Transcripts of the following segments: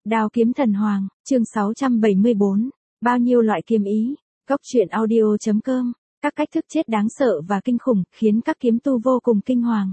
Đao kiếm thần hoàng, chương 674. Bao nhiêu loại kiếm ý. Góc truyện audio.com. Các cách thức chết đáng sợ và kinh khủng, khiến các kiếm tu vô cùng kinh hoàng.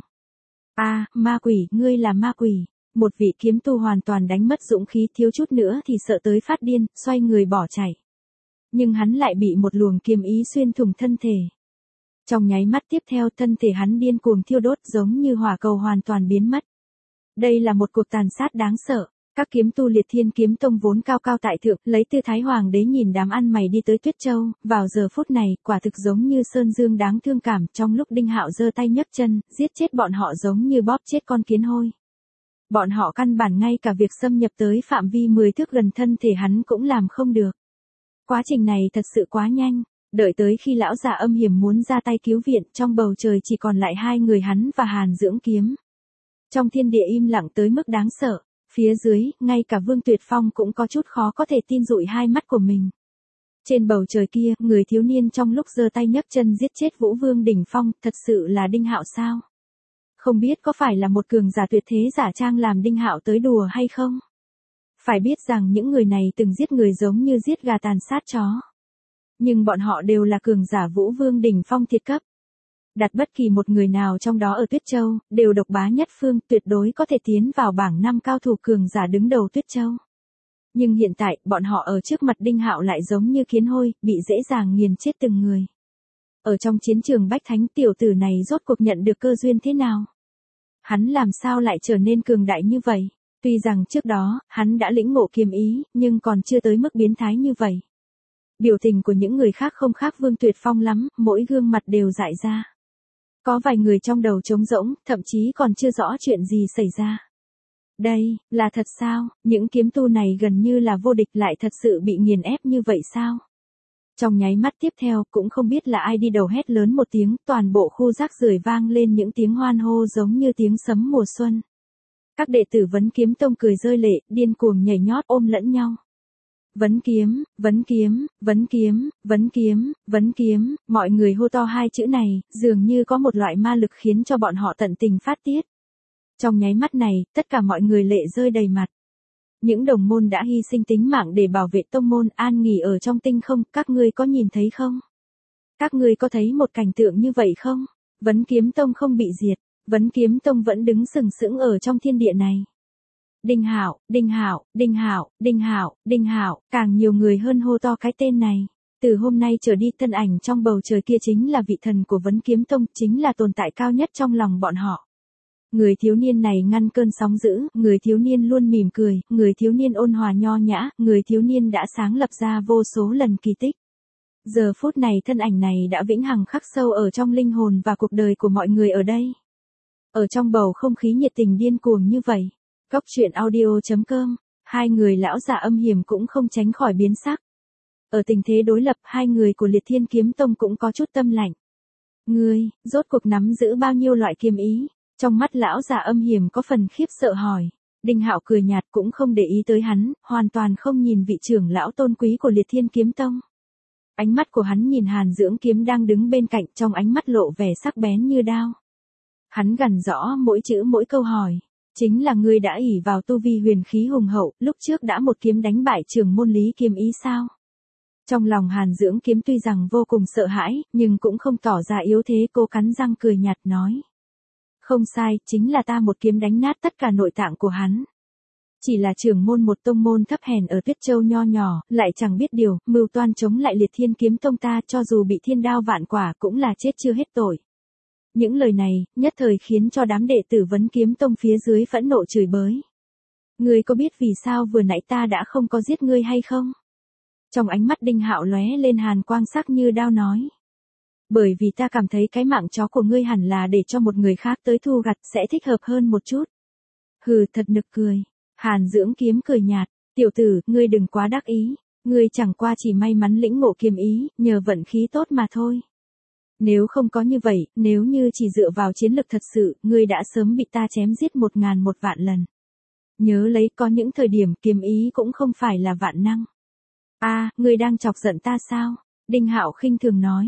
Ma quỷ, ngươi là ma quỷ. Một vị kiếm tu hoàn toàn đánh mất dũng khí, thiếu chút nữa thì sợ tới phát điên, xoay người bỏ chạy. Nhưng hắn lại bị một luồng kiếm ý xuyên thủng thân thể. Trong nháy mắt tiếp theo, thân thể hắn điên cuồng thiêu đốt, giống như hỏa cầu hoàn toàn biến mất. Đây là một cuộc tàn sát đáng sợ. Các kiếm tu Liệt Thiên Kiếm Tông vốn cao cao tại thượng, lấy tư thái hoàng đế nhìn đám ăn mày đi tới Tuyết Châu, vào giờ phút này, quả thực giống như sơn dương đáng thương cảm, trong lúc Đinh Hạo giơ tay nhấc chân, giết chết bọn họ giống như bóp chết con kiến hôi. Bọn họ căn bản ngay cả việc xâm nhập tới phạm vi 10 thước gần thân thể hắn cũng làm không được. Quá trình này thật sự quá nhanh, đợi tới khi lão già âm hiểm muốn ra tay cứu viện, trong bầu trời chỉ còn lại hai người hắn và Hàn Dưỡng Kiếm. Trong thiên địa im lặng tới mức đáng sợ. Phía dưới, ngay cả Vương Tuyệt Phong cũng có chút khó có thể tin dụi hai mắt của mình. Trên bầu trời kia, người thiếu niên trong lúc giơ tay nhấc chân giết chết Vũ Vương đỉnh phong, thật sự là Đinh Hạo sao? Không biết có phải là một cường giả tuyệt thế giả trang làm Đinh Hạo tới đùa hay không? Phải biết rằng những người này từng giết người giống như giết gà tàn sát chó. Nhưng bọn họ đều là cường giả Vũ Vương đỉnh phong thiệt cấp. Đặt bất kỳ một người nào trong đó ở Tuyết Châu, đều độc bá nhất phương, tuyệt đối có thể tiến vào bảng 5 cao thủ cường giả đứng đầu Tuyết Châu. Nhưng hiện tại, bọn họ ở trước mặt Đinh Hạo lại giống như kiến hôi, bị dễ dàng nghiền chết từng người. Ở trong chiến trường Bách Thánh, tiểu tử này rốt cuộc nhận được cơ duyên thế nào? Hắn làm sao lại trở nên cường đại như vậy? Tuy rằng trước đó, hắn đã lĩnh ngộ kiếm ý, nhưng còn chưa tới mức biến thái như vậy. Biểu tình của những người khác không khác Vương Tuyệt Phong lắm, mỗi gương mặt đều dại ra. Có vài người trong đầu trống rỗng, thậm chí còn chưa rõ chuyện gì xảy ra. Đây, là thật sao? Những kiếm tu này gần như là vô địch lại thật sự bị nghiền ép như vậy sao? Trong nháy mắt tiếp theo, cũng không biết là ai đi đầu hét lớn một tiếng, toàn bộ khu rác rưởi vang lên những tiếng hoan hô giống như tiếng sấm mùa xuân. Các đệ tử Vấn Kiếm Tông cười rơi lệ, điên cuồng nhảy nhót ôm lẫn nhau. Vấn kiếm, vấn kiếm, vấn kiếm, vấn kiếm, vấn kiếm, mọi người hô to hai chữ này, dường như có một loại ma lực khiến cho bọn họ tận tình phát tiết. Trong nháy mắt này, tất cả mọi người lệ rơi đầy mặt. Những đồng môn đã hy sinh tính mạng để bảo vệ tông môn an nghỉ ở trong tinh không, các ngươi có nhìn thấy không? Các ngươi có thấy một cảnh tượng như vậy không? Vấn Kiếm Tông không bị diệt, Vấn Kiếm Tông vẫn đứng sừng sững ở trong thiên địa này. Đinh Hạo, Đinh Hạo, Đinh Hạo, Đinh Hạo, Đinh Hạo, càng nhiều người hơn hô to cái tên này. Từ hôm nay trở đi, thân ảnh trong bầu trời kia chính là vị thần của Vấn Kiếm Tông, chính là tồn tại cao nhất trong lòng bọn họ. Người thiếu niên này ngăn cơn sóng dữ, người thiếu niên luôn mỉm cười, người thiếu niên ôn hòa nho nhã, người thiếu niên đã sáng lập ra vô số lần kỳ tích. Giờ phút này thân ảnh này đã vĩnh hằng khắc sâu ở trong linh hồn và cuộc đời của mọi người ở đây. Ở trong bầu không khí nhiệt tình điên cuồng như vậy. Góc truyện audio.com, hai người lão già âm hiểm cũng không tránh khỏi biến sắc. Ở tình thế đối lập, hai người của Liệt Thiên Kiếm Tông cũng có chút tâm lạnh. Ngươi, rốt cuộc nắm giữ bao nhiêu loại kiếm ý? Trong mắt lão già âm hiểm có phần khiếp sợ hỏi. Đinh Hạo cười nhạt cũng không để ý tới hắn, hoàn toàn không nhìn vị trưởng lão tôn quý của Liệt Thiên Kiếm Tông. Ánh mắt của hắn nhìn Hàn Dưỡng Kiếm đang đứng bên cạnh, trong ánh mắt lộ vẻ sắc bén như đao. Hắn gằn rõ mỗi chữ mỗi câu hỏi. Chính là ngươi đã ỷ vào tu vi huyền khí hùng hậu, lúc trước đã một kiếm đánh bại trưởng môn Lý Kiếm Ý sao? Trong lòng Hàn Dưỡng Kiếm tuy rằng vô cùng sợ hãi, nhưng cũng không tỏ ra yếu thế, cô cắn răng cười nhạt nói. Không sai, chính là ta một kiếm đánh nát tất cả nội tạng của hắn. Chỉ là trưởng môn một tông môn thấp hèn ở Tuyết Châu nho nhỏ, lại chẳng biết điều, mưu toan chống lại Liệt Thiên Kiếm Tông ta, cho dù bị thiên đao vạn quả cũng là chết chưa hết tội. Những lời này, nhất thời khiến cho đám đệ tử Vấn Kiếm Tông phía dưới phẫn nộ chửi bới. Ngươi có biết vì sao vừa nãy ta đã không có giết ngươi hay không? Trong ánh mắt Đinh Hạo lóe lên hàn quang sắc như đao nói. Bởi vì ta cảm thấy cái mạng chó của ngươi hẳn là để cho một người khác tới thu gặt sẽ thích hợp hơn một chút. Hừ, thật nực cười. Hàn Dưỡng Kiếm cười nhạt. Tiểu tử, ngươi đừng quá đắc ý. Ngươi chẳng qua chỉ may mắn lĩnh ngộ kiếm ý, nhờ vận khí tốt mà thôi. Nếu không có như vậy, nếu như chỉ dựa vào chiến lực thật sự, ngươi đã sớm bị ta chém giết 1000 lần. Nhớ lấy, có những thời điểm kiếm ý cũng không phải là vạn năng. Ngươi đang chọc giận ta sao? Đinh Hạo khinh thường nói.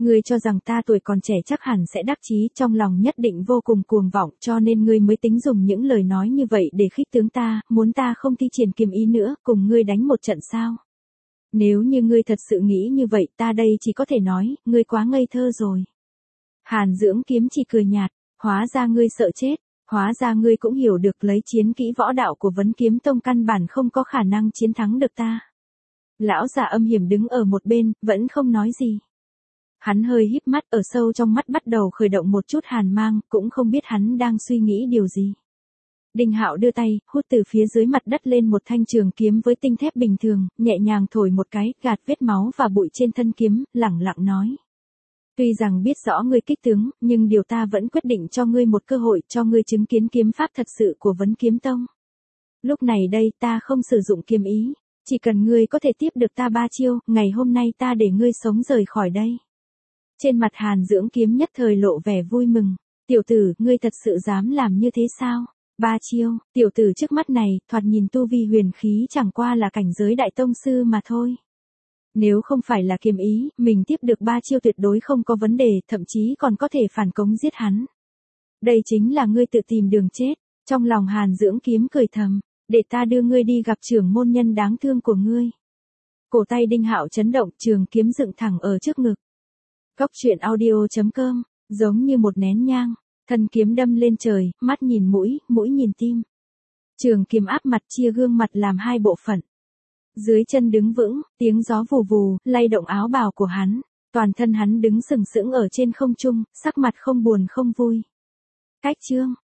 Ngươi cho rằng ta tuổi còn trẻ chắc hẳn sẽ đắc chí, trong lòng nhất định vô cùng cuồng vọng, cho nên ngươi mới tính dùng những lời nói như vậy để khích tướng ta, muốn ta không thi triển kiếm ý nữa, cùng ngươi đánh một trận sao? Nếu như ngươi thật sự nghĩ như vậy, ta đây chỉ có thể nói, ngươi quá ngây thơ rồi. Hàn Dưỡng Kiếm chỉ cười nhạt, hóa ra ngươi sợ chết, hóa ra ngươi cũng hiểu được lấy chiến kỹ võ đạo của Vấn Kiếm Tông căn bản không có khả năng chiến thắng được ta. Lão già âm hiểm đứng ở một bên, vẫn không nói gì. Hắn hơi híp mắt, ở sâu trong mắt bắt đầu khởi động một chút hàn mang, cũng không biết hắn đang suy nghĩ điều gì. Đinh Hạo đưa tay, hút từ phía dưới mặt đất lên một thanh trường kiếm với tinh thép bình thường, nhẹ nhàng thổi một cái, gạt vết máu và bụi trên thân kiếm, lẳng lặng nói. Tuy rằng biết rõ ngươi kích tướng, nhưng điều ta vẫn quyết định cho ngươi một cơ hội, cho ngươi chứng kiến kiếm pháp thật sự của Vấn Kiếm Tông. Lúc này đây ta không sử dụng kiếm ý, chỉ cần ngươi có thể tiếp được ta 3 chiêu, ngày hôm nay ta để ngươi sống rời khỏi đây. Trên mặt Hàn Dưỡng Kiếm nhất thời lộ vẻ vui mừng. Tiểu tử, ngươi thật sự dám làm như thế sao? 3 chiêu, tiểu tử trước mắt này, thoạt nhìn tu vi huyền khí chẳng qua là cảnh giới đại tông sư mà thôi. Nếu không phải là kiếm ý, mình tiếp được 3 chiêu tuyệt đối không có vấn đề, thậm chí còn có thể phản công giết hắn. Đây chính là ngươi tự tìm đường chết. Trong lòng Hàn Dưỡng Kiếm cười thầm, để ta đưa ngươi đi gặp trưởng môn nhân đáng thương của ngươi. Cổ tay Đinh Hạo chấn động, trường kiếm dựng thẳng ở trước ngực. Góc truyện audio.com, giống như một nén nhang, thân kiếm đâm lên trời, mắt nhìn mũi, mũi nhìn tim. Trường kiếm áp mặt chia gương mặt làm 2 bộ phận. Dưới chân đứng vững, tiếng gió vù vù, lay động áo bào của hắn, toàn thân hắn đứng sừng sững ở trên không trung, sắc mặt không buồn không vui. Cách chương